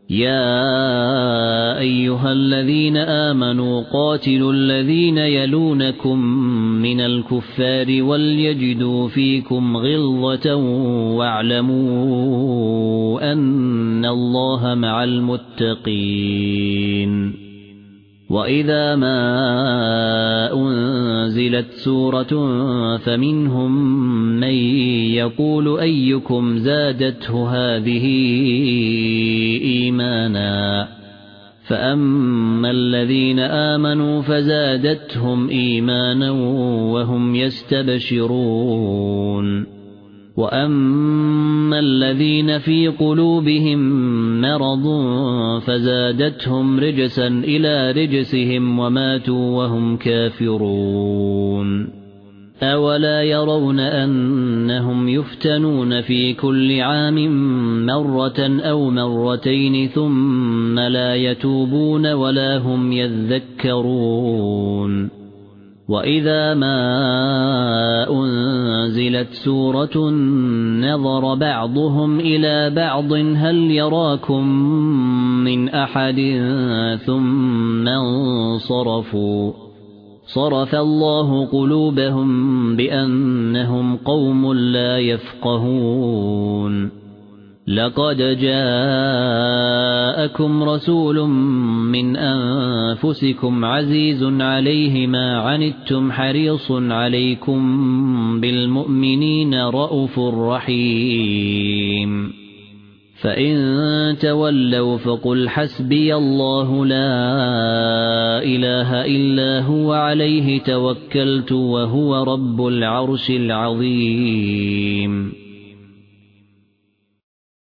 يا أيها الذين آمنوا قاتلوا الذين يلونكم من الكفار وليجدوا فيكم غلظة واعلموا أن الله مع المتقين وإذا ما أنزلت سورة فمنهم من يقول أيكم زادته هذه إيمانا فأما الذين آمنوا فزادتهم إيمانا وهم يستبشرون وأما الذين في قلوبهم مرض فزادتهم رجسا إلى رجسهم وماتوا وهم كافرون أولا يرون أنهم يفتنون في كل عام مرة أو مرتين ثم لا يتوبون ولا هم يذكرون وإذا ما أنزلت سورة نظر بعضهم إلى بعض هل يراكم من أحد ثم انصرفوا صرف الله قلوبهم بأنهم قوم لا يفقهون لقد جاءكم رسول من أنفسكم عزيز عليه ما عنتم حريص عليكم بالمؤمنين رءوف رحيم فإن تولوا فقل حسبي الله لا إله إلا هو عليه توكلت وهو رب العرش العظيم